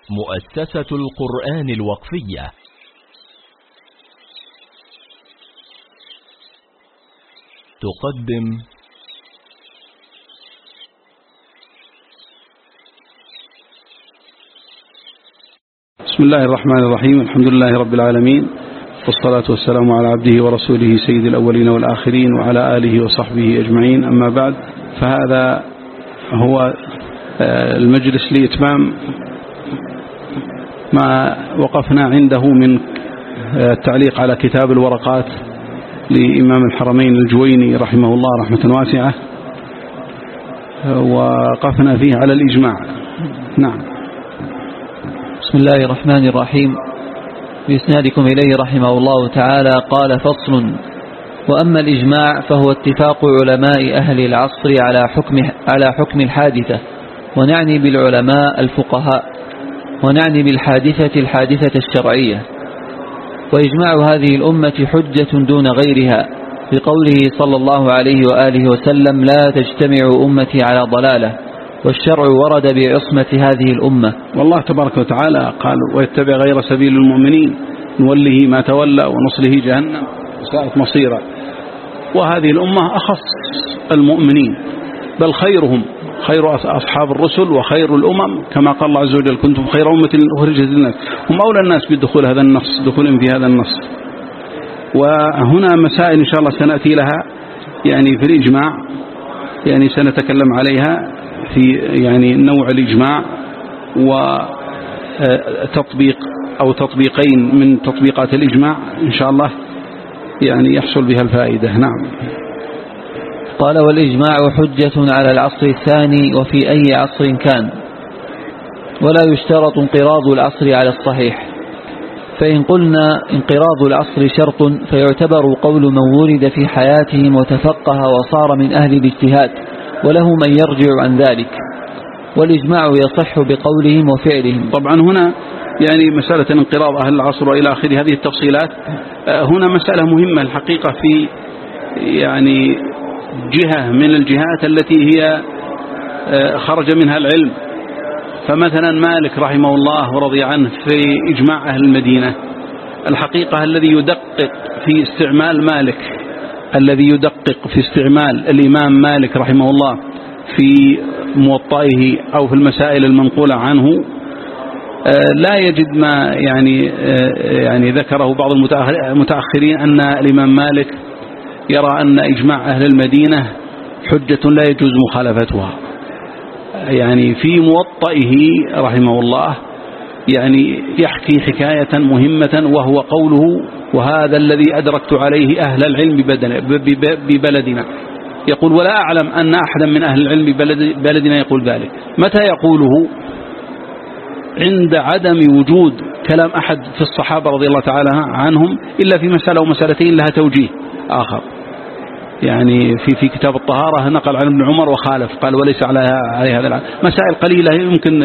مؤسسة القرآن الوقفية تقدم بسم الله الرحمن الرحيم. الحمد لله رب العالمين، والصلاة والسلام على عبده ورسوله سيد الأولين والآخرين وعلى آله وصحبه أجمعين. أما بعد، فهذا هو المجلس لإتمام ما وقفنا عنده من التعليق على كتاب الورقات لإمام الحرمين الجويني رحمه الله رحمة واسعة، وقفنا فيه على الإجماع. نعم. بسم الله الرحمن الرحيم. بإسنادكم إليه رحمه الله تعالى قال: فصل: وأما الإجماع فهو اتفاق علماء أهل العصر على حكم الحادثة، ونعني بالعلماء الفقهاء، ونعني بالحادثة الحادثة الشرعية. وإجماع هذه الأمة حجة دون غيرها، بقوله صلى الله عليه وآله وسلم: لا تجتمع أمتي على ضلالة، والشرع ورد بعصمة هذه الأمة. والله تبارك وتعالى قال: ويتبع غير سبيل المؤمنين نوله ما تولى ونصله جهنم وساءت مصيرا. وهذه الأمة أخص المؤمنين، بل خيرهم خير أصحاب الرسل وخير الأمم، كما قال الله عز وجل: كنتم خير أمة أخرجت للناس. هم أولى الناس بدخول هذا النص، دخولهم في هذا النص. وهنا مسائل إن شاء الله سنأتي لها يعني في الإجماع، يعني سنتكلم عليها في يعني نوع الإجماع وتطبيق أو تطبيقين من تطبيقات الإجماع إن شاء الله يعني يحصل بها الفائدة. نعم. قال: والإجماع حجة على العصر الثاني وفي أي عصر كان، ولا يشترط انقراض العصر على الصحيح. فإن قلنا انقراض العصر شرط، فيعتبر قول من ولد في حياتهم وتفقه وصار من أهل الاجتهاد، وله من يرجع عن ذلك، والإجماع يصح بقولهم وفعلهم. طبعا هنا يعني مسألة انقراض أهل العصر وإلى آخر هذه التفصيلات، هنا مسألة مهمة الحقيقة في يعني جهة من الجهات التي هي خرج منها العلم. فمثلا مالك رحمه الله ورضي عنه في إجماع أهل المدينة، الحقيقة الذي يدقق في استعمال مالك، الذي يدقق في استعمال الإمام مالك رحمه الله في موطئه أو في المسائل المنقولة عنه، لا يجد ما يعني ذكره بعض المتأخرين أن الإمام مالك يرى أن إجماع أهل المدينة حجة لا يجوز مخالفتها. يعني في موطئه رحمه الله يعني يحكي حكاية مهمة، وهو قوله: وهذا الذي أدركت عليه أهل العلم ببلدنا. يقول: ولا أعلم أن أحدا من أهل العلم ببلدنا يقول ذلك. متى يقوله؟ عند عدم وجود كلام أحد في الصحابة رضي الله تعالى عنهم إلا في مسألة ومسألتين لها توجيه آخر. يعني في كتاب الطهارة نقل عن ابن عمر وخالف، قال: وليس على هذا مسائل قليلة يمكن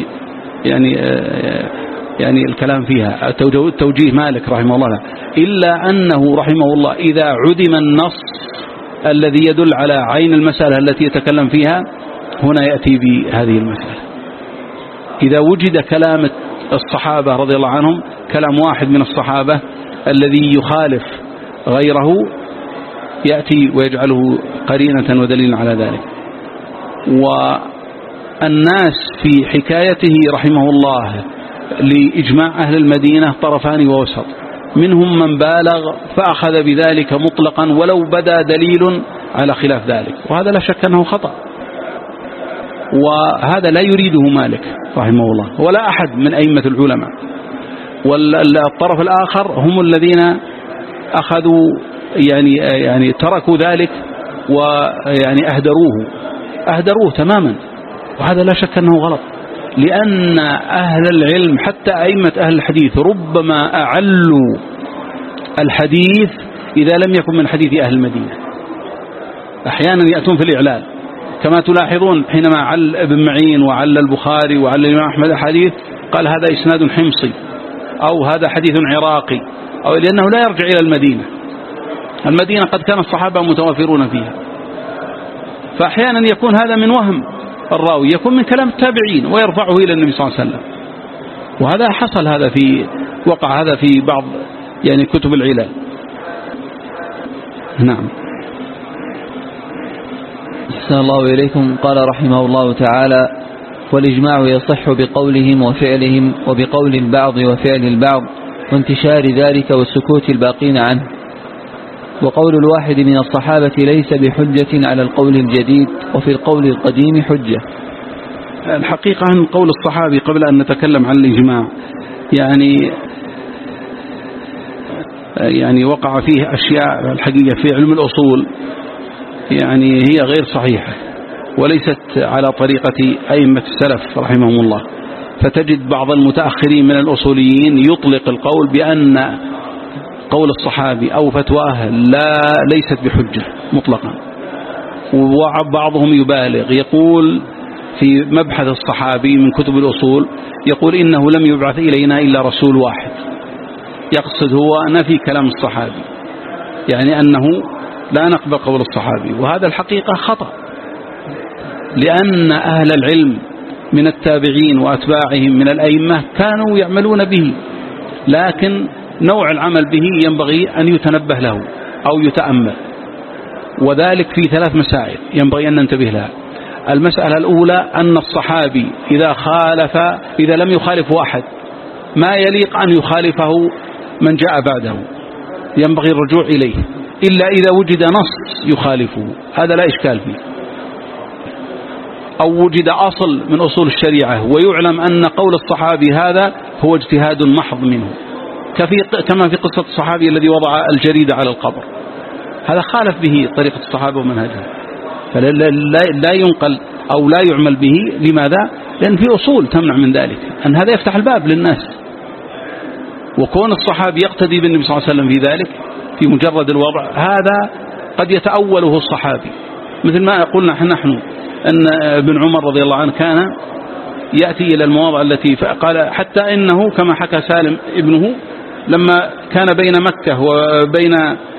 يعني الكلام فيها توجيه مالك رحمه الله، إلا أنه رحمه الله إذا عدم النص الذي يدل على عين المسألة التي يتكلم فيها، هنا يأتي بهذه المسألة. إذا وجد كلام الصحابة رضي الله عنهم، كلام واحد من الصحابة الذي يخالف غيره، يأتي ويجعله قرينة ودليل على ذلك. والناس في حكايته رحمه الله لإجماع أهل المدينة طرفان ووسط، منهم من بالغ فأخذ بذلك مطلقا ولو بدا دليل على خلاف ذلك، وهذا لا شك أنه خطأ، وهذا لا يريده مالك رحمه الله ولا أحد من أئمة العلماء. والطرف الآخر هم الذين أخذوا يعني تركوا ذلك ويعني أهدروه تماما، وهذا لا شك أنه غلط، لأن أهل العلم حتى أئمة أهل الحديث ربما أعلوا الحديث إذا لم يكن من حديث أهل المدينة. أحيانا يأتون في الإعلال، كما تلاحظون حينما عل ابن معين وعل البخاري وعل الإمام أحمد الحديث قال: هذا إسناد حمصي، أو هذا حديث عراقي، أو لأنه لا يرجع إلى المدينة. المدينة قد كان الصحابة متوافرون فيها. فأحيانا يكون هذا من وهم الراوي، يكون من كلام التابعين ويرفعه إلى النبي صلى الله عليه وسلم. وهذا حصل، وقع هذا في بعض يعني كتب العلل. نعم. أحسن الله إليكم. قال رحمه الله تعالى: والإجماع يصح بقولهم وفعلهم وبقول البعض وفعل البعض وانتشار ذلك والسكوت الباقين عنه، وقول الواحد من الصحابة ليس بحجة على القول الجديد، وفي القول القديم حجة. الحقيقة أن قول الصحابي قبل أن نتكلم عن الإجماع يعني وقع فيه أشياء الحقيقة في علم الأصول يعني هي غير صحيحة وليست على طريقة أئمة السلف رحمهم الله. فتجد بعض المتأخرين من الأصوليين يطلق القول بأن قول الصحابي أو فتواه ليست بحجة مطلقا، وبعضهم يبالغ يقول في مبحث الصحابي من كتب الأصول يقول إنه لم يبعث إلينا إلا رسول واحد، يقصد هو نفي كلام الصحابي، يعني أنه لا نقبل قول الصحابي. وهذا الحقيقة خطأ، لأن أهل العلم من التابعين وأتباعهم من الأئمة كانوا يعملون به، لكن نوع العمل به ينبغي أن يتنبه له أو يتأمل، وذلك في 3 مسائل ينبغي أن ننتبه لها. المسألة الأولى أن الصحابي إذا لم يخالفه أحد ما يليق أن يخالفه من جاء بعده، ينبغي الرجوع إليه إلا إذا وجد نص يخالفه، هذا لا إشكال فيه، أو وجد أصل من أصول الشريعة ويعلم أن قول الصحابي هذا هو اجتهاد محض منه، كما في قصة الصحابي الذي وضع الجريدة على القبر، هذا خالف به طريقة الصحابة ومنهجها، فلا ينقل أو لا يعمل به. لماذا؟ لأن في أصول تمنع من ذلك، أن هذا يفتح الباب للناس. وكون الصحابي يقتدي بالنبي صلى الله عليه وسلم في ذلك في مجرد الوضع، هذا قد يتأوله الصحابي، مثل ما قلنا نحن أن ابن عمر رضي الله عنه كان يأتي إلى المواضع التي قال، حتى إنه كما حكى سالم ابنه لما كان بين مكة وبين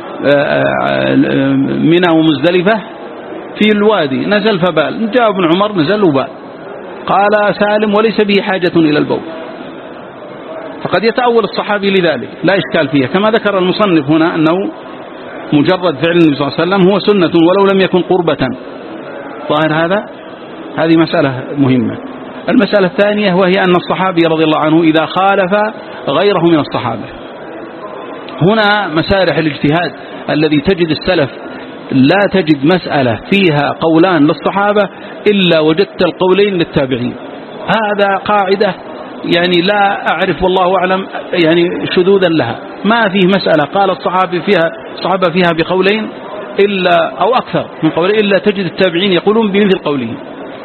منى ومزدلفة في الوادي نزل فبال، جاء ابن عمر نزل وبال، قال سالم وليس به حاجة إلى البول. فقد يتأول الصحابي لذلك، لا إشكال فيها، كما ذكر المصنف هنا أنه مجرد فعل النبي صلى الله عليه وسلم هو سنة ولو لم يكن قربة. ظاهر هذه مسألة مهمة. المسألة الثانية وهي أن الصحابي رضي الله عنه إذا خالف غيره من الصحابة، هنا مسارح الاجتهاد الذي تجد السلف لا تجد مسألة فيها قولان للصحابة إلا وجدت القولين للتابعين. هذا قاعدة يعني لا أعرف والله أعلم يعني شذوذا لها، ما فيه مسألة قال الصحابة فيها بقولين إلا أو أكثر من قولين إلا تجد التابعين يقولون بمثل قولهم.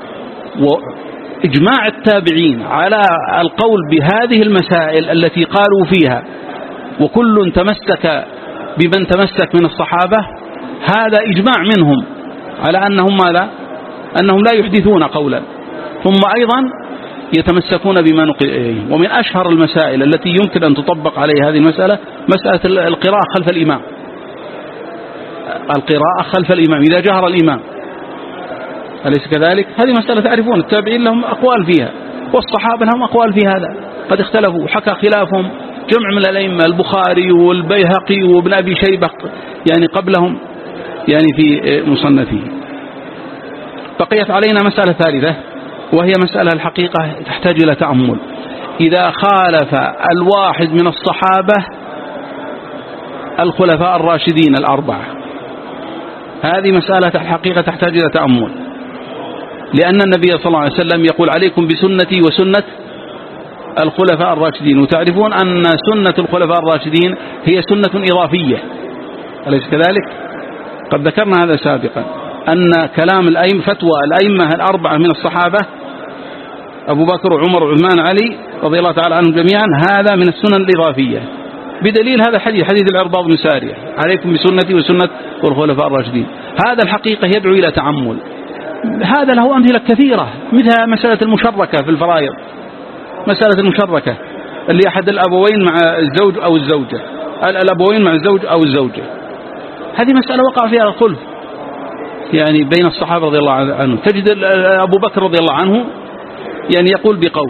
وإجماع التابعين على القول بهذه المسائل التي قالوا فيها، وكل تمسك بمن تمسك من الصحابة، هذا إجماع منهم على أنهم لا يحدثون قولا، ثم أيضا يتمسكون بما نقل إليه. ومن أشهر المسائل التي يمكن أن تطبق عليها هذه المسألة مسألة القراءة خلف الإمام. القراءة خلف الإمام إذا جهر الإمام، أليس كذلك؟ هذه مسألة تعرفون التابعين لهم أقوال فيها، والصحابة لهم أقوال في هذا، قد اختلفوا، حكى خلافهم جمع من الأئمة، البخاري والبيهقي وابن أبي شيبة يعني قبلهم يعني في مصنفه. بقيت علينا مسألة ثالثة وهي مسألة الحقيقة تحتاج إلى تأمل. إذا خالف الواحد من الصحابة الخلفاء الراشدين الأربعة، هذه مسألة الحقيقة تحتاج إلى تأمل، لأن النبي صلى الله عليه وسلم يقول عليكم بسنتي وسنة الخلفاء الراشدين، وتعرفون أن سنة الخلفاء الراشدين هي سنة إضافية، أليس كذلك؟ قد ذكرنا هذا سابقا، أن كلام الأئمة فتوى الأئمة الأربعة من الصحابة أبو بكر وعمر وعثمان علي رضي الله تعالى عنهم جميعا، هذا من السنن الإضافية، بدليل هذا حديث العرباض بن سارية عليكم بسنتي وسنة الخلفاء الراشدين. هذا الحقيقة يدعو إلى تأمل. هذا له أمثلة كثيرة، مثل مسألة المشركة في الفرائض، مسألة المشركة اللي أحد الأبوين مع الزوج أو الزوجة، الأبوين مع الزوج أو الزوجة، هذه مسألة وقع فيها الخلف يعني بين الصحابة رضي الله عنهم. تجد أبو بكر رضي الله عنه يعني يقول بقول،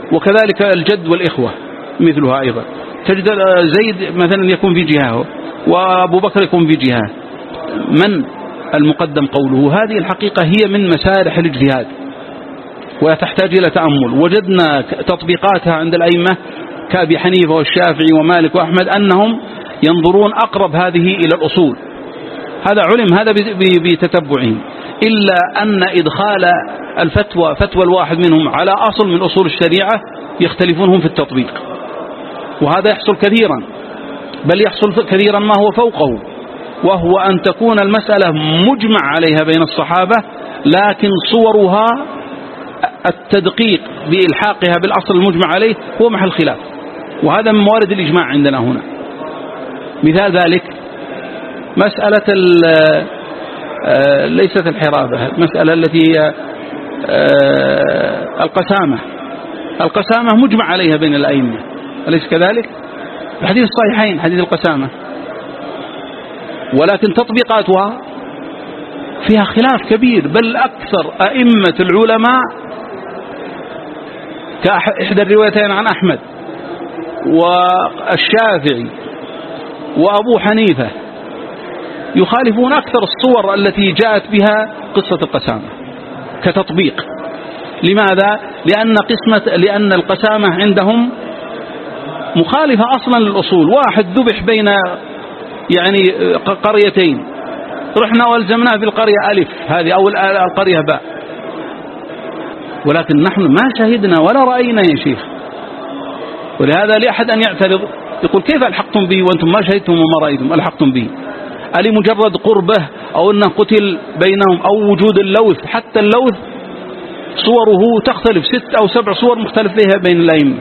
وكذلك الجد والإخوة مثلها أيضا. تجد زيد مثلا يكون في جهة وأبو بكر يكون في جهة، من المقدم قوله؟ هذه الحقيقة هي من مسارح الاجتهاد وتحتاج إلى تأمل. وجدنا تطبيقاتها عند الأئمة كأبي حنيفة والشافعي ومالك وأحمد أنهم ينظرون أقرب هذه إلى الأصول، هذا علم هذا بتتبعهم، إلا أن إدخال الفتوى فتوى الواحد منهم على أصل من أصول الشريعة يختلفونهم في التطبيق، وهذا يحصل كثيرا، بل يحصل كثيرا ما هو فوقه، وهو أن تكون المسألة مجمع عليها بين الصحابة، لكن صورها التدقيق بإلحاقها بالأصل المجمع عليه هو محل خلاف، وهذا من موارد الإجماع عندنا هنا. مثال ذلك مسألة ليست الحرابة، المسألة التي هي القسامة مجمع عليها بين الأئمة، أليس كذلك؟ الحديث الصحيحين حديث القسامة، ولكن تطبيقاتها فيها خلاف كبير، بل أكثر أئمة العلماء كإحدى الروايتين عن أحمد والشافعي وأبو حنيفة يخالفون أكثر الصور التي جاءت بها قصة القسامة كتطبيق. لماذا؟ لأن القسامة عندهم مخالفة أصلا للأصول، واحد ذبح بين يعني قريتين، رحنا والزمناه في القرية ألف هذه أو القرية باء، ولكن نحن ما شهدنا ولا رأينا يا شيخ. ولهذا لأحد أن يعترض يقول كيف ألحقتم به وأنتم ما شهدتم وما رأيتم؟ ألحقتم به ألي مجرد قربه أو أنه قتل بينهم أو وجود اللوث؟ حتى اللوث صوره تختلف، 6 أو 7 صور مختلف فيها بين الأئمة،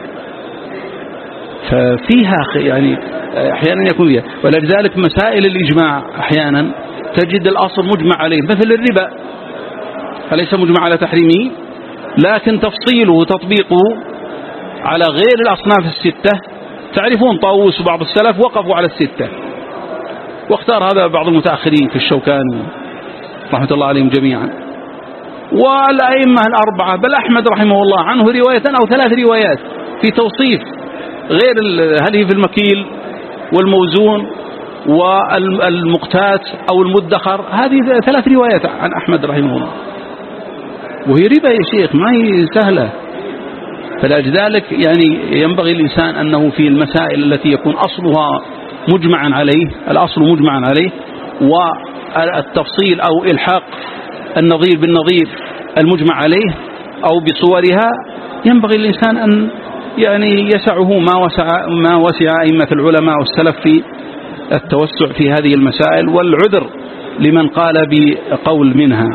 ففيها يعني أحيانا يكون فيها. ولذلك مسائل الإجماع أحيانا تجد الأصل مجمع عليه، مثل الربا فليس مجمع على تحريمه، لكن تفصيله وتطبيقه على غير الأصناف الستة. تعرفون طاووس وبعض السلف وقفوا على الستة، واختار هذا بعض المتأخرين كالشوكاني رحمة الله عليهم جميعا، والأئمة الأربعة، بل أحمد رحمه الله عنه رواية أو 3 روايات في توصيف غير هل هي في المكيل والموزون والمقتات أو المدخر، هذه 3 روايات عن أحمد رحمه الله، وهي ربا يا شيخ ما هي سهلة. فلذلك يعني ينبغي الإنسان أنه في المسائل التي يكون أصلها مجمعا عليه، الأصل مجمعا عليه، والتفصيل أو إلحاق النظير بالنظير المجمع عليه أو بصورها، ينبغي الإنسان أن يعني يسعه ما وسع أئمة العلماء والسلف في التوسع في هذه المسائل، والعذر لمن قال بقول منها.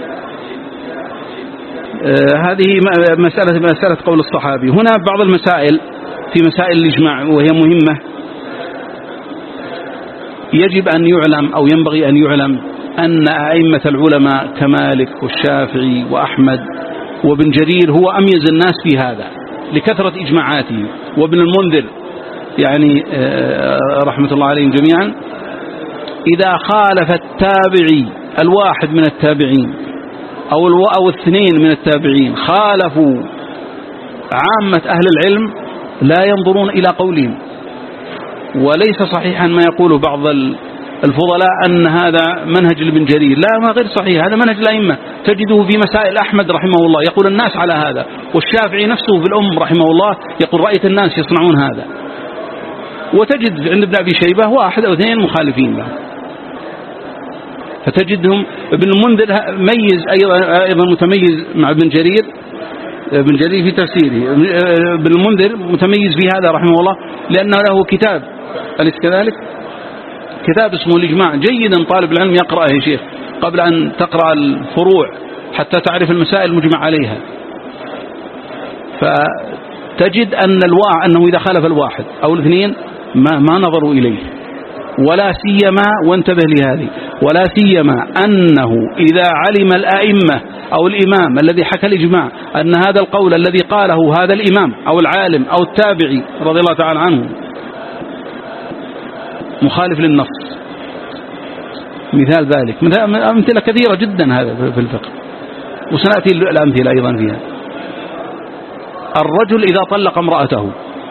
هذه مسألة قول الصحابي. هنا بعض المسائل في مسائل الإجماع وهي مهمة، يجب أن يعلم أو ينبغي أن يعلم أن أئمة العلماء كمالك والشافعي وأحمد وابن جرير هو أميز الناس في هذا لكثرة إجماعاته، وابن المنذر يعني رحمة الله عليهم جميعا، إذا خالف التابعي الواحد من التابعين أو 2 من التابعين خالفوا عامة أهل العلم لا ينظرون إلى قولهم. وليس صحيحا ما يقول بعض الفضلاء أن هذا منهج لابن جرير، لا، ما غير صحيح، هذا منهج الأئمة. تجده في مسائل أحمد رحمه الله يقول الناس على هذا، والشافعي نفسه في الأم رحمه الله يقول رأيت الناس يصنعون هذا، وتجد عند ابن أبي شيبة 1 أو 2 مخالفين له. فتجدهم ابن المنذر ميز أيضا متميز مع ابن جرير في تفسيره. ابن المنذر متميز في هذا رحمه الله لأنه له كتاب، أليس كذلك؟ كتاب اسمه الإجماع، جيدا طالب العلم يقرأه يا شيخ قبل أن تقرأ الفروع حتى تعرف المسائل المجمع عليها. فتجد أنه إذا خالف الواحد أو 2 ما نظروا إليه، ولا سيما، وانتبه لهذه، ولا سيما أنه إذا علم الأئمة أو الإمام الذي حكى الإجماع أن هذا القول الذي قاله هذا الإمام أو العالم أو التابعي رضي الله تعالى عنه مخالف للنص. مثال ذلك أمثلة كثيرة جدا هذا في الفقه، وسنأتي الأمثلة أيضا فيها. الرجل إذا طلق امرأته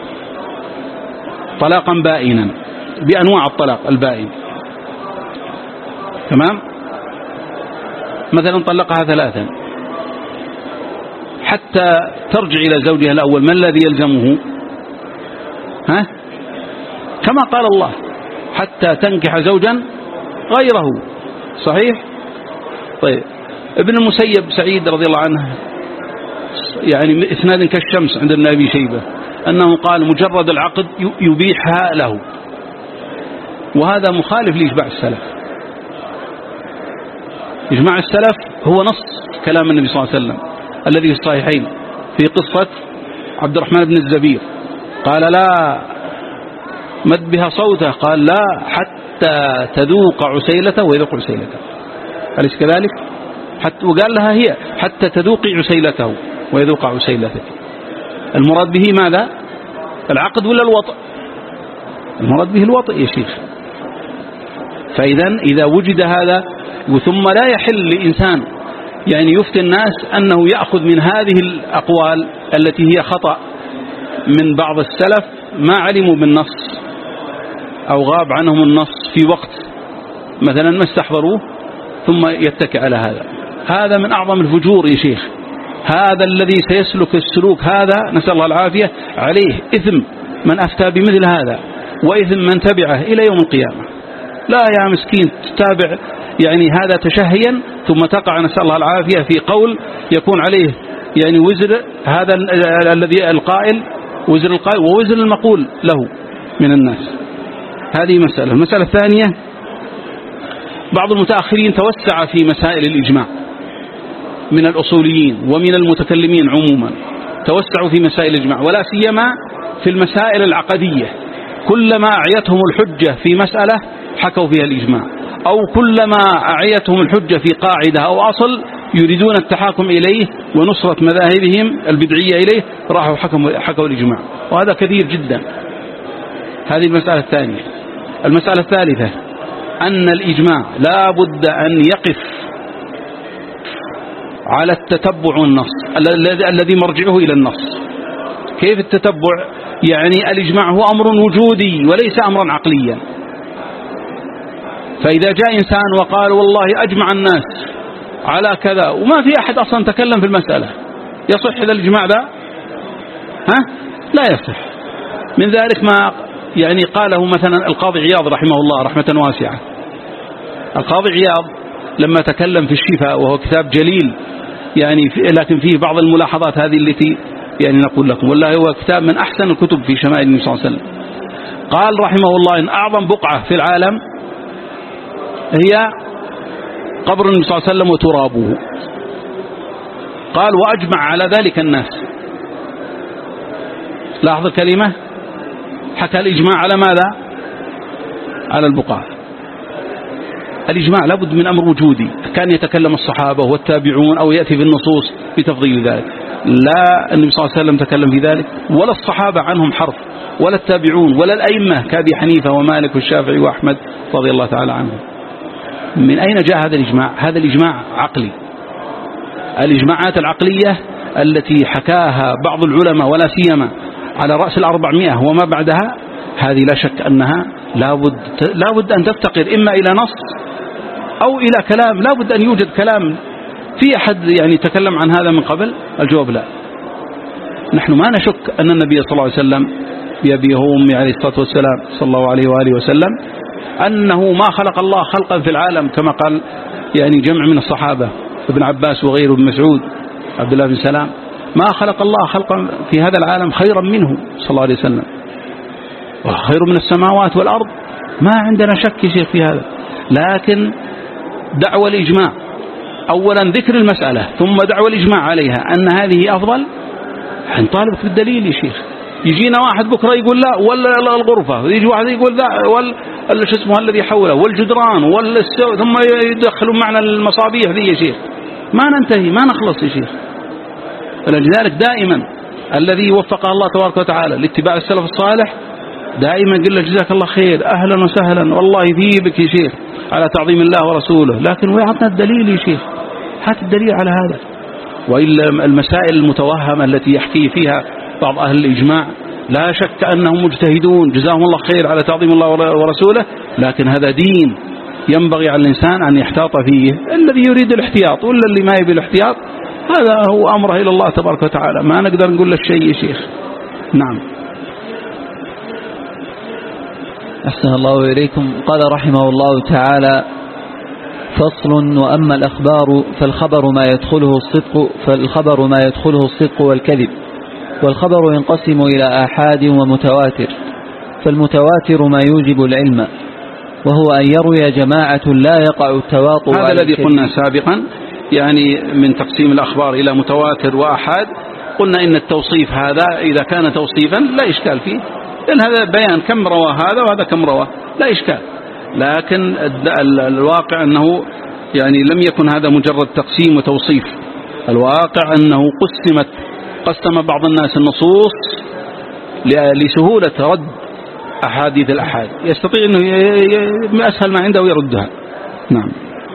طلاقا بائنا بأنواع الطلاق البائن، تمام، مثلا طلقها 3 حتى ترجع إلى زوجها الأول، ما الذي يلزمه؟ كما قال الله حتى تنكح زوجا غيره، صحيح؟ طيب، ابن المسيب سعيد رضي الله عنه يعني إسناد كالشمس عند ابن أبي شيبة أنه قال مجرد العقد يبيحها له، وهذا مخالف لإجماع السلف. إجماع السلف هو نص كلام النبي صلى الله عليه وسلم الذي في الصحيحين في قصة عبد الرحمن بن الزبير، قال لا مد بها صوته، قال لا حتى تذوق عسيلته ويذوق عسيلته، أليس كذلك؟ وقال لها هي حتى تذوقي عسيلته ويذوق عسيلته. المراد به ماذا؟ العقد ولا الوطء؟ المراد به الوطء يا شيخ. فإذا وجد هذا، ثم لا يحل لإنسان يعني يفتي الناس أنه يأخذ من هذه الأقوال التي هي خطأ من بعض السلف ما علموا بالنص أو غاب عنهم النص في وقت مثلا ما استحضروه، ثم يتكئ على هذا من أعظم الفجور يا شيخ. هذا الذي سيسلك السلوك هذا نسأل الله العافية عليه إثم من أفتى بمثل هذا، وإثم من تبعه إلى يوم القيامة. لا يا مسكين تتابع يعني هذا تشهيا، ثم تقع نسأل الله العافية في قول يكون عليه يعني وزر هذا الذي القائل، وزر القائل ووزر المقول له من الناس. هذه مسألة. المسألة الثانية، بعض المتأخرين توسع في مسائل الإجماع من الأصوليين ومن المتكلمين عموما، توسعوا في مسائل الإجماع، ولا سيما في المسائل العقدية. كلما أعيتهم الحجة في مسألة حكوا فيها الإجماع، أو كلما أعيتهم الحجة في قاعدة أو أصل يريدون التحاكم إليه ونصرة مذاهبهم البدعية إليه راحوا حكوا الإجماع، وهذا كثير جدا. هذه المسألة الثانية. المسألة الثالثة أن الإجماع لا بد أن يقف على التتبع والنص الذي مرجعه إلى النص. كيف التتبع؟ يعني الإجماع هو أمر وجودي وليس أمرا عقليا. فإذا جاء إنسان وقال والله أجمع الناس على كذا وما في أحد أصلا تكلم في المسألة، يصح هذا الإجماع ذا؟ لا يصح. من ذلك ما يعني قاله مثلا القاضي عياض رحمه الله رحمة واسعة. القاضي عياض لما تكلم في الشفاء، وهو كتاب جليل يعني لكن فيه بعض الملاحظات هذه التي يعني نقول لكم، والله هو كتاب من أحسن الكتب في شمائل النبي صلى الله عليه وسلم. قال رحمه الله إن أعظم بقعة في العالم هي قبر النبي صلى الله عليه وسلم وترابه. قال وأجمع على ذلك الناس. لاحظ الكلمة، حكى الإجماع على ماذا؟ على البقعة. الإجماع لابد من أمر وجودي، كان يتكلم الصحابة والتابعون أو يأتي في النصوص بتفضيل ذلك. لا النبي صلى الله عليه وسلم تكلم في ذلك، ولا الصحابة عنهم حرف، ولا التابعون، ولا الأئمة كأبي حنيفة ومالك والشافعي وأحمد رضي الله تعالى عنهم. من أين جاء هذا الإجماع؟ هذا الإجماع عقلي. الإجماعات العقلية التي حكاها بعض العلماء ولا سيما على رأس 400 وما بعدها، هذه لا شك أنها لابد أن تفتقر إما إلى نص أو إلى كلام. لابد أن يوجد كلام. في أحد يعني تكلم عن هذا من قبل؟ الجواب لا. نحن ما نشك أن النبي صلى الله عليه وسلم بأبيه وأمه عليه الصلاة والسلام صلى الله عليه وآله وسلم أنه ما خلق الله خلقا في العالم كما قال يعني جمع من الصحابة، ابن عباس وغيره، ابن مسعود، عبد الله بن سلام، ما خلق الله خلقا في هذا العالم خيرا منه صلى الله عليه وسلم، وخير من السماوات والأرض. ما عندنا شك يا شيخ في هذا. لكن دعوة الإجماع أولا ذكر المسألة، ثم دعوة الإجماع عليها أن هذه أفضل، هنطالبك بالدليل يا شيخ. يجينا واحد بكرة يقول لا، ولا الغرفة، يجي واحد يقول لا، ولا شو اسمه الذي حوله، والجدران، ولا ثم يدخلون معنا المصابيح ذي يا شيخ. ما ننتهي، ما نخلص يا شيخ. فلذلك دائما الذي وفق الله تبارك وتعالى لاتباع السلف الصالح دائما يقول له جزاك الله خير، أهلا وسهلا، والله يثيبك يا شيخ على تعظيم الله ورسوله، لكن ويعطنا الدليل يا شيخ، هات الدليل على هذا. وإلا المسائل المتوهمة التي يحكي فيها بعض أهل الإجماع لا شك أنهم مجتهدون جزاهم الله خير على تعظيم الله ورسوله، لكن هذا دين ينبغي على الإنسان أن يحتاط فيه. الذي يريد الاحتياط ولا اللي ما يبي الاحتياط هذا هو أمره إلى الله تبارك وتعالى، ما نقدر نقول له شيء يا شيخ. نعم. أحسن الله إليكم. قال رحمه الله تعالى: فصل: وأما الأخبار فالخبر ما يدخله الصدق والكذب. والخبر ينقسم إلى آحاد ومتواتر. فالمتواتر ما يوجب العلم، وهو أن يروي جماعة لا يقع التواطؤ على هذا الذي قلنا سابقا، يعني من تقسيم الأخبار إلى متواتر وآحاد. قلنا إن التوصيف هذا إذا كان توصيفا لا إشكال فيه، لأن هذا بيان كم روى هذا وهذا كم روى، لا إشكال. لكن الواقع أنه يعني لم يكن هذا مجرد تقسيم وتوصيف، الواقع أنه قسم بعض الناس النصوص لسهولة رد أحاديث الأحاد، يستطيع أنه أسهل ما عنده يردها. نعم.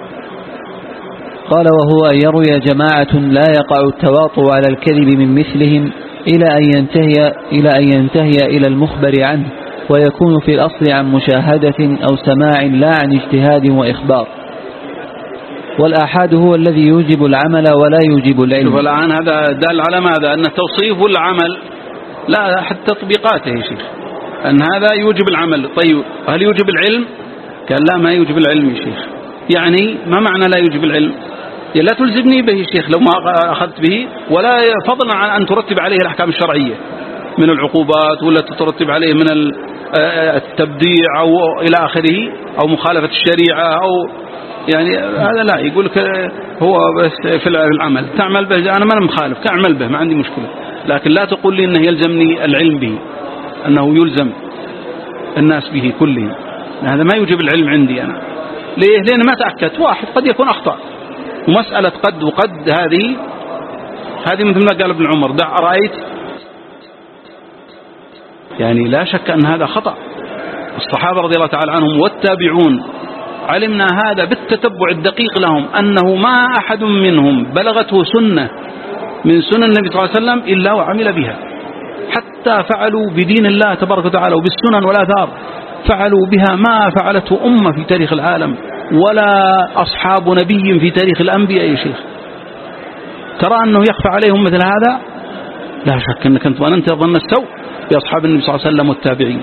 قال: وهو أن يروي جماعة لا يقع التواطؤ على الكذب من مثلهم إلى أن ينتهي إلى المخبر عنه، ويكون في الأصل عن مشاهدة أو سماع لا عن اجتهاد وإخبار. والآحاد هو الذي يوجب العمل ولا يوجب العلم. والآن هذا دل على ماذا؟ أن التوصيف والعمل لا حتى تطبيقاته يا شيخ، أن هذا يوجب العمل. طيب هل يوجب العلم؟ قال لا، ما يوجب العلم يا شيخ. يعني ما معنى لا يوجب العلم؟ لا تلزمني به يا شيخ لو ما أخذت به، ولا فضلا عن أن ترتب عليه الأحكام الشرعية من العقوبات، ولا ترتب عليه من التبديع أو إلى آخره، أو مخالفة الشريعة، أو يعني هذا لا. يقول لك هو بس في العمل تعمل به، أنا ما مخالف تعمل به ما عندي مشكلة، لكن لا تقول لي أنه يلزمني العلم به، أنه يلزم الناس به كله. هذا ما يوجب العلم عندي أنا. ليه؟ لأن ما تأكدت. واحد قد يكون أخطأ، ومسألة قد وقد هذه مثل ما قال ابن عمر: دع رأيت. يعني لا شك أن هذا خطأ. الصحابة رضي الله تعالى عنهم والتابعون علمنا هذا بالتتبع الدقيق لهم، أنه ما أحد منهم بلغته سنة من سنن النبي صلى الله عليه وسلم إلا وعمل بها، حتى فعلوا بدين الله تبارك وتعالى وبالسنن والآثار، فعلوا بها ما فعلته أمة في تاريخ العالم ولا أصحاب نبي في تاريخ الأنبياء. يا شيخ ترى أنه يخفى عليهم مثل هذا؟ لا شك أنك أنت وأنت ظن السوء بأصحاب النبي صلى الله عليه وسلم والتابعين.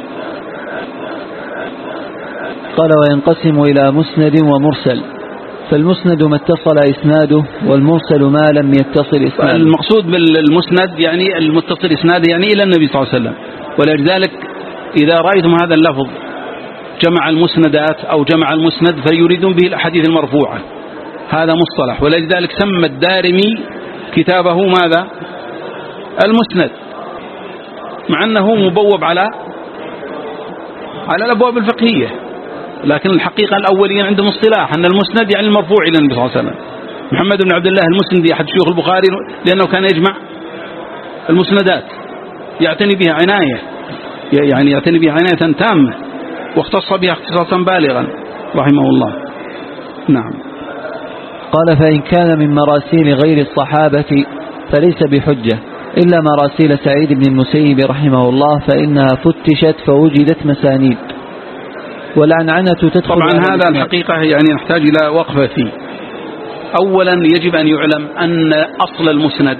قال: وينقسم إلى مسند ومرسل. فالمسند ما اتصل إسناده، والمرسل ما لم يتصل إسناده. المقصود بالمسند يعني المتصل إسناده يعني إلى النبي صلى الله عليه وسلم. ولذلك إذا رأيتم هذا اللفظ جمع المسندات أو جمع المسند فيريدون به الأحاديث المرفوعة، هذا مصطلح. ولذلك سمى الدارمي كتابه ماذا؟ المسند، مع أنه مبوب على الأبواب الفقهية، لكن الحقيقة الأولين عندهم اصطلاح أن المسند يعني المرفوع إلى النبي صلى الله عليه وسلم. محمد بن عبد الله المسندي أحد شيوخ البخاري، لأنه كان يجمع المسندات، يعتني بها عناية، يعني يعتني بها عناية تامة، واختص بها اختصاصا بالغا رحمه الله. نعم. قال: فإن كان من مراسيل غير الصحابة فليس بحجة، إلا مراسيل سعيد بن المسيب رحمه الله، فإنها فتشت فوجدت مسانيد. والعنعنة تدخل. طبعا هذا الحقيقة يعني نحتاج إلى وقفة فيه. أولا يجب أن يعلم أن أصل المسند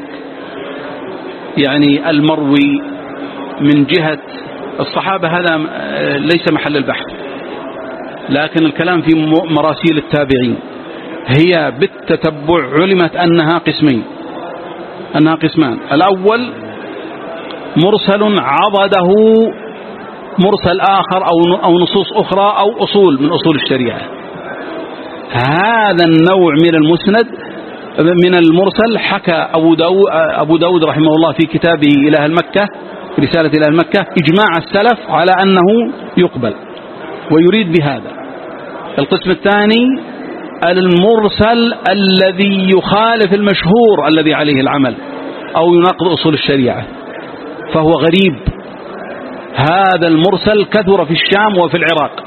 يعني المروي من جهة الصحابة هذا ليس محل البحث، لكن الكلام في مراسيل التابعين هي بالتتبع علمت أنها قسمان. الأول مرسل عضده مرسل آخر أو نصوص أخرى أو أصول من أصول الشريعة. هذا النوع من المسند من المرسل حكى أبو داود رحمه الله في كتابه إله المكة، رسالة إله المكة، إجماع السلف على أنه يقبل، ويريد بهذا. القسم الثاني المرسل الذي يخالف المشهور الذي عليه العمل أو يناقض أصول الشريعة، فهو غريب. هذا المرسل كثر في الشام وفي العراق،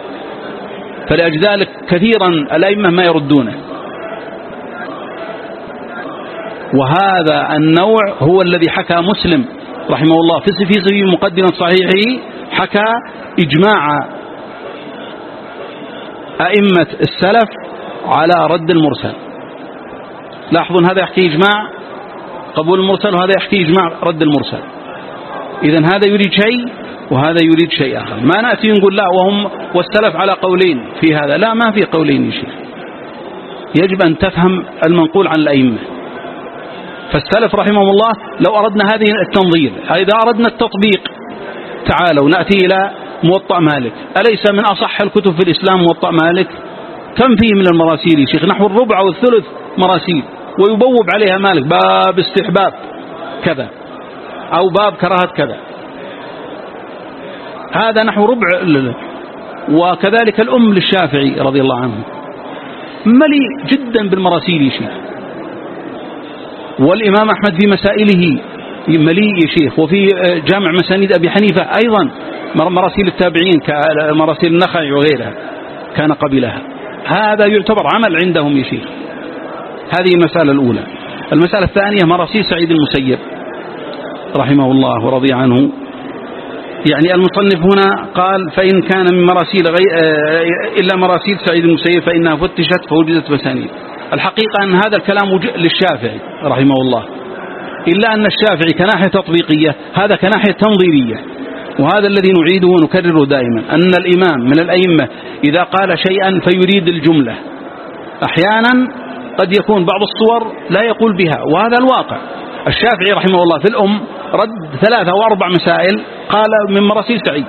فلذلك كثيرا الأئمة ما يردونه. وهذا النوع هو الذي حكى مسلم رحمه الله في مقدمة صحيحه حكى إجماع أئمة السلف على رد المرسل. لاحظون هذا يحكي إجماع قبول المرسل وهذا يحكي إجماع رد المرسل. إذن هذا يريد شيء وهذا يريد شيء آخر. ما نأتي نقول لا والسلف على قولين في هذا، لا، ما في قولين يا شيخ. يجب أن تفهم المنقول عن الأئمة. فالسلف رحمهم الله لو أردنا هذه التنظير، إذا أردنا التطبيق تعالوا نأتي إلى موطأ مالك. أليس من أصح الكتب في الإسلام موطأ مالك؟ كم فيه من المراسيل يا شيخ؟ نحو الربع أو الثلث مراسيل، ويبوب عليها مالك باب استحباب كذا أو باب كراهة كذا، هذا نحو ربع. وكذلك الأم للشافعي رضي الله عنه مليء جدا بالمراسيل يا شيخ. والإمام أحمد في مسائله مليء يا شيخ. وفي جامع مسانيد أبي حنيفة أيضا مراسيل التابعين كمراسيل النخعي وغيرها كان قبلها. هذا يعتبر عمل عندهم يا شيخ. هذه المسألة الأولى. المسألة الثانية مراسيل سعيد المسيب رحمه الله ورضي عنه. يعني المصنف هنا قال فإن كان من مراسيل إلا مراسيل سعيد المسيب فإنها فتشت فوجدت مسانيد. الحقيقة أن هذا الكلام للشافعي رحمه الله، إلا أن الشافعي كناحية تطبيقية هذا كناحية تنظيرية. وهذا الذي نعيده ونكرره دائما، أن الإمام من الأئمة إذا قال شيئا فيريد الجملة. أحيانا قد يكون بعض الصور لا يقول بها، وهذا الواقع. الشافعي رحمه الله في الأم رد 3 أو 4 مسائل قال من مراسيل سعيد.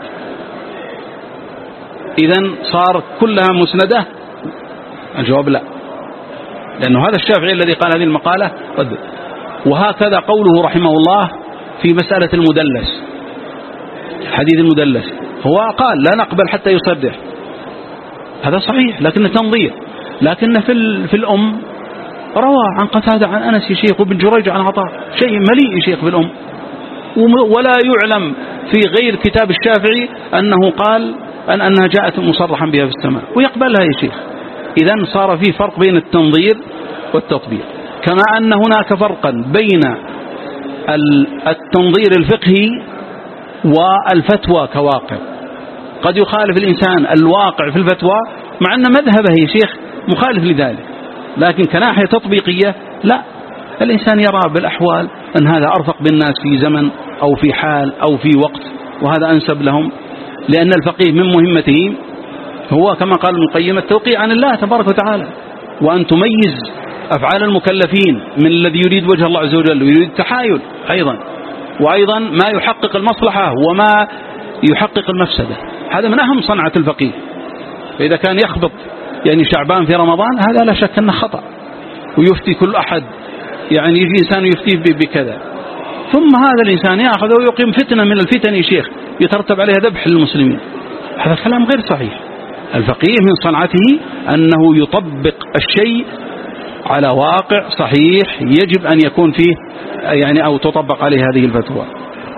إذن صار كلها مسندة؟ الجواب لا، لأنه هذا الشافعي الذي قال هذه المقالة رد. وهكذا قوله رحمه الله في مسألة المدلس، حديث المدلس، هو قال لا نقبل حتى يصرح، هذا صحيح لكنه تنظير. لكن في الأم روى عن قتادة عن أنس يا شيخ وابن جريج عن عطاء، شيء مليء يا شيخ في الأم. ولا يعلم في غير كتاب الشافعي أنه قال أنها جاءت مصرحا بها في السماء ويقبلها يا شيخ. إذن صار في فرق بين التنظير والتطبيق. كما أن هناك فرقا بين التنظير الفقهي والفتوى كواقع. قد يخالف الإنسان الواقع في الفتوى مع أن مذهبه يا شيخ مخالف لذلك، لكن كناحية تطبيقية لا، الإنسان يرى بالأحوال أن هذا أرفق بالناس في زمن أو في حال أو في وقت، وهذا أنسب لهم. لأن الفقيه من مهمته هو كما قال ابن القيم التوقيع عن الله تبارك وتعالى، وأن تميز أفعال المكلفين من الذي يريد وجه الله عز وجل ويريد التحايل أيضا، وأيضا ما يحقق المصلحة وما يحقق المفسدة. هذا من أهم صنعة الفقيه. فإذا كان يخبط يعني شعبان في رمضان هذا لا شك أنه خطأ، ويفتي كل أحد، يعني يجي إنسان يفتيه بكذا، ثم هذا الإنسان يأخذ ويقيم فتنة من الفتن يا شيخ يترتب عليها ذبح للمسلمين. هذا كلام غير صحيح. الفقيه من صنعته أنه يطبق الشيء على واقع صحيح يجب أن يكون فيه يعني أو تطبق عليه هذه الفتوى.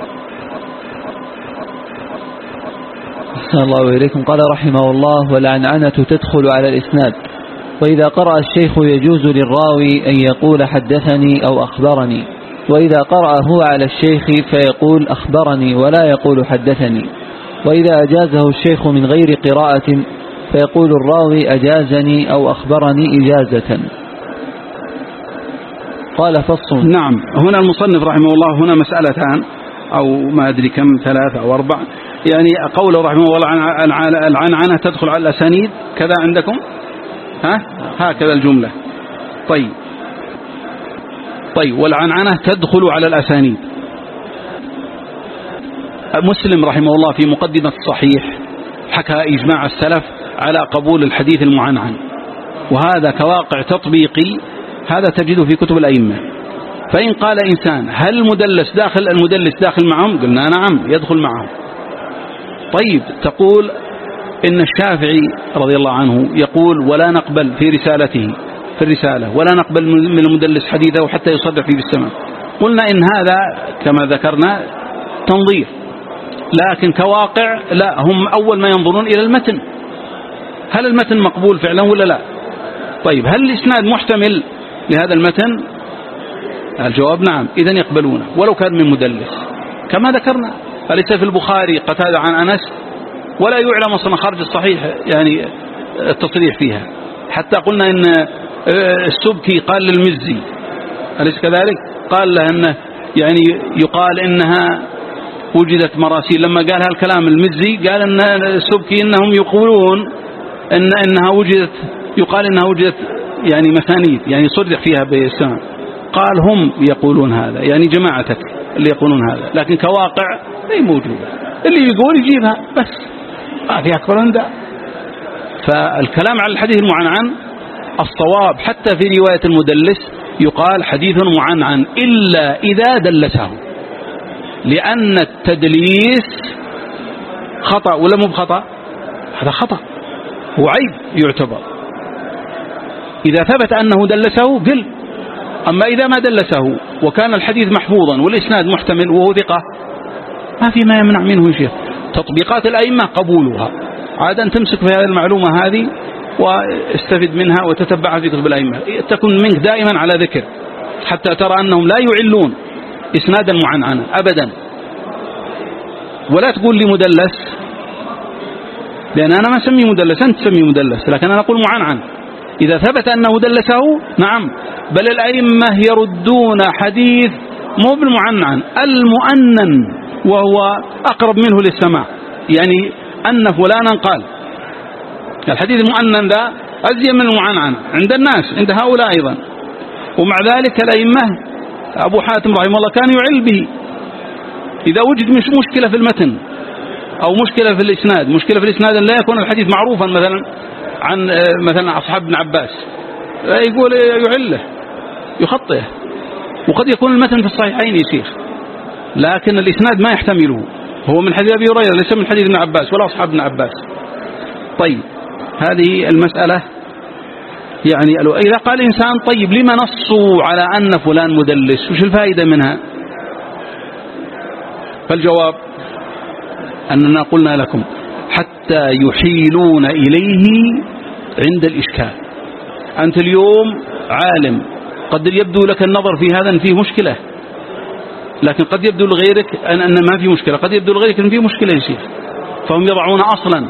أحسن الله إليكم. قال رحمه الله والعنعنة تدخل على الإسناد، وإذا قرأ الشيخ يجوز للراوي أن يقول حدثني أو أخبرني، وإذا قرأ هو على الشيخ فيقول أخبرني ولا يقول حدثني، وإذا أجازه الشيخ من غير قراءة فيقول الراوي أجازني أو أخبرني إجازة. قال فصل. نعم، هنا المصنف رحمه الله هنا مسألتان أو ما أدري كم 3 أو 4. يعني قوله رحمه الله العنعنة تدخل على الأسانيد كذا عندكم هكذا الجملة. طيب والعنعنة تدخل على الأسانيد. مسلم رحمه الله في مقدمة الصحيح حكى إجماع السلف على قبول الحديث المعنعن، وهذا كواقع تطبيقي هذا تجده في كتب الأئمة. فإن قال إنسان هل المدلس داخل معهم؟ قلنا نعم يدخل معهم. طيب تقول إن الشافعي رضي الله عنه يقول ولا نقبل في رسالته في الرسالة ولا نقبل من المدلس حديثه حتى يصدق فيه بالسماء. قلنا إن هذا كما ذكرنا تنظير، لكن كواقع لا، هم أول ما ينظرون إلى المتن، هل المتن مقبول فعلا ولا لا؟ طيب هل الإسناد محتمل لهذا المتن؟ الجواب نعم، إذن يقبلونه ولو كان من مدلس. كما ذكرنا. أليس في البخاري قتادة عن أنس ولا يعلم أصلا خارج الصحيح يعني التصريح فيها، حتى قلنا إن السبكي قال للمزي أليس كذلك، قال له أنه يعني يقال إنها وجدت مراسيل. لما قال هالكلام المزي قال أن السبكي إنهم يقولون إنها وجدت، يقال إنها وجدت يعني مسانيد يعني صرح فيها بالسماء. قال هم يقولون هذا، يعني جماعتك اللي يقولون هذا، لكن كواقع أي موجودة، اللي يقول يجيبها بس ما في أكبر من ذا. فالكلام على الحديث المعنعن الصواب حتى في رواية المدلس يقال حديث معنعن إلا إذا دلسه، لأن التدليس خطأ ولا مو بخطأ؟ هذا خطأ وعيب يعتبر. إذا ثبت أنه دلسه قل، أما إذا ما دلسه وكان الحديث محفوظا والإسناد محتمل وهو ثقة ما في ما يمنع منه شيء. تطبيقات الأئمة قبولها، عاد أن تمسك في هذه المعلومة هذه واستفد منها وتتبعها في كتب الأئمة، تكون منك دائما على ذكر حتى ترى أنهم لا يعلون إسنادا معنعنا أبدا. ولا تقول لي مدلس، لأن أنا ما سمي مدلس، أنت تسمي مدلس، لكن أنا أقول معنعن. إذا ثبت أنه دلسه نعم، بل الأئمة يردون حديث مو بالمعنعن المؤنن وهو أقرب منه للسماع، يعني أن فلانا قال. الحديث المؤنن ذا أزين من المعنعن عند الناس، عند هؤلاء أيضا. ومع ذلك الأئمة أبو حاتم رحمه الله كان يعل به إذا وجد مش مشكلة في المتن أو مشكلة في الإسناد. مشكلة في الإسناد لا يكون الحديث معروفا مثلا عن مثلا أصحاب ابن عباس، يقول يعله يخطئه، وقد يكون المتن في الصحيحين يا شيخ لكن الإسناد ما يحتمله، هو من حديث أبي هريرة ليس من حديث ابن عباس ولا أصحاب ابن عباس. طيب هذه المسألة يعني إذا قال إنسان طيب لما نصوا على أن فلان مدلس، وش الفائدة منها؟ فالجواب أننا قلنا لكم حتى يحيلون إليه عند الإشكال. أنت اليوم عالم قد يبدو لك النظر في هذا أن فيه مشكلة، لكن قد يبدو لغيرك أن ما في مشكلة، قد يبدو لغيرك أن فيه مشكلة يا شيخ. فهم يضعون أصلا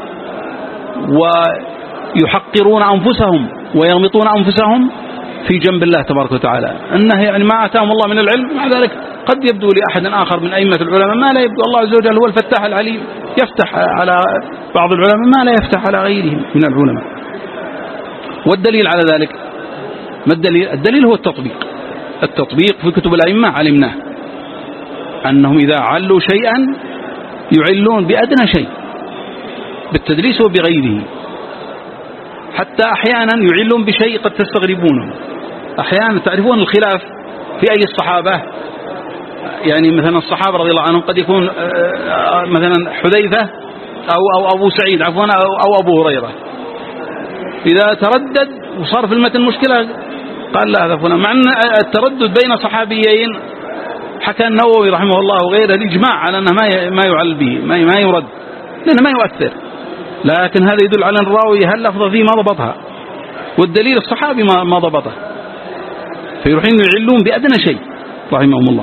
ويحقرون أنفسهم ويغمطون أنفسهم في جنب الله تبارك وتعالى، أنه يعني ما أتاهم الله من العلم. مع ذلك قد يبدو لأحد آخر من أئمة العلماء ما لا يبدو. الله عز وجل هو الفتاح العليم، يفتح على بعض العلماء ما لا يفتح على غيرهم من العلماء. والدليل على ذلك ما الدليل؟ الدليل هو التطبيق في كتب الأئمة علمناه أنهم إذا علوا شيئا يعلون بأدنى شيء بالتدليس وبغيره، حتى أحيانا يعلون بشيء قد تستغربونه. أحيانا تعرفون الخلاف في أي الصحابة، يعني مثلا الصحابة رضي الله عنهم قد يكون مثلا حذيفة أو أبو سعيد عفوا أو أبو هريرة، إذا تردد وصار في المتن مشكلة قال لا هذا فلان، مع أن التردد بين صحابيين حكى النووي رحمه الله وغيره الإجماع على أنه ما يعل به ما يرد لأنه ما يؤثر، لكن هذا يدل على الراوي هل لفظ فيه ما ضبطها، والدليل الصحابي ما ضبطه، فيروحين يعلون بأدنى شيء رحمهم الله.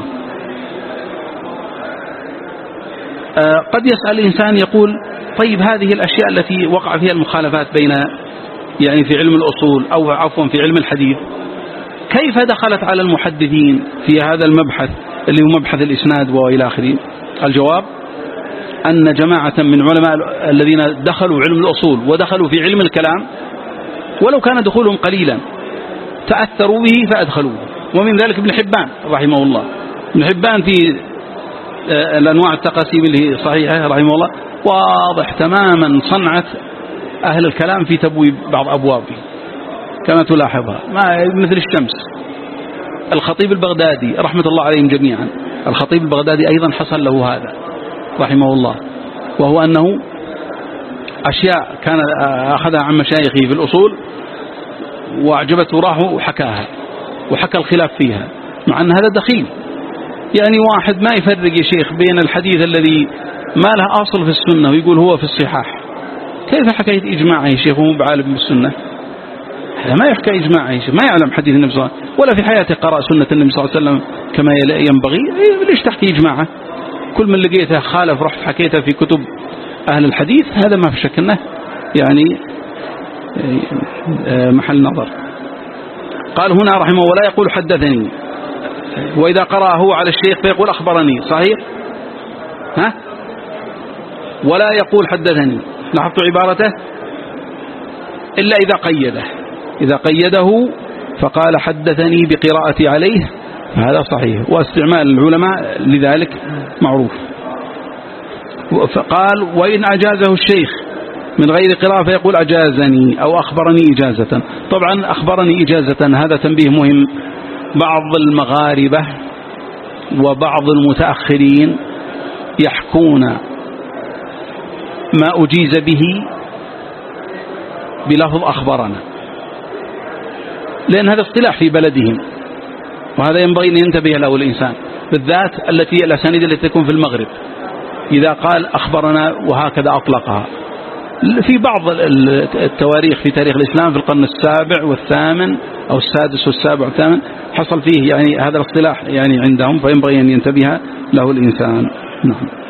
قد يسأل الإنسان يقول طيب هذه الأشياء التي وقع فيها المخالفات بين يعني في علم الأصول أو عفوا في علم الحديث كيف دخلت على المحدثين في هذا المبحث اللي هو مبحث الإسناد وإلى آخره؟ الجواب أن جماعة من علماء الذين دخلوا علم الأصول ودخلوا في علم الكلام ولو كان دخولهم قليلا تأثروا به فأدخلوه، ومن ذلك ابن حبان رحمه الله. ابن حبان في الأنواع التقاسيم اللي صحيحة رحمه الله واضح تماما صنعة أهل الكلام في تبويب بعض أبوابه كما تلاحظها مثل الشمس. الخطيب البغدادي رحمة الله عليهم جميعا، الخطيب البغدادي أيضا حصل له هذا رحمه الله، وهو أنه أشياء كان أخذها عن مشايخه في الأصول وأعجبته راح وحكاها وحكى الخلاف فيها، مع أن هذا دخيل. يعني واحد ما يفرق يا شيخ بين الحديث الذي ما له أصل في السنة ويقول هو في الصحاح، كيف حكاية إجماع يا شيخ وهو بعالم بالسنة؟ هذا ما يحكى إجماع يا شيخ، ما يعلم حديث النبي صلى الله عليه وسلم ولا في حياته قرأ سنة النبي صلى الله عليه وسلم كما ينبغي، ليش تحكي إجماعه؟ كل من لقيته خالف رحت حكيته في كتب أهل الحديث هذا ما في شك أنه يعني محل نظر. قال هنا رحمه ولا يقول حدثني، وإذا قرأ هو على الشيخ فيقول أخبرني، صحيح؟ ها؟ ولا يقول حدثني، لاحظت عبارته إلا إذا قيده، إذا قيده فقال حدثني بقراءتي عليه فهذا صحيح، واستعمال العلماء لذلك معروف. فقال وإن أجازه الشيخ من غير قراءة فيقول أجازني أو أخبرني إجازة. طبعا أخبرني إجازة هذا تنبيه مهم، بعض المغاربة وبعض المتأخرين يحكون ما أجيز به بلفظ أخبرنا، لأن هذا اصطلاح في بلدهم، وهذا ينبغي أن ينتبه له الإنسان، بالذات الأسانيد التي تكون في المغرب، إذا قال أخبرنا وهكذا أطلقها. في بعض التواريخ في تاريخ الإسلام في القرن السابع والثامن أو السادس والسابع والثامن حصل فيه يعني هذا الاصطلاح يعني عندهم، فينبغي أن ينتبه له الإنسان. نعم.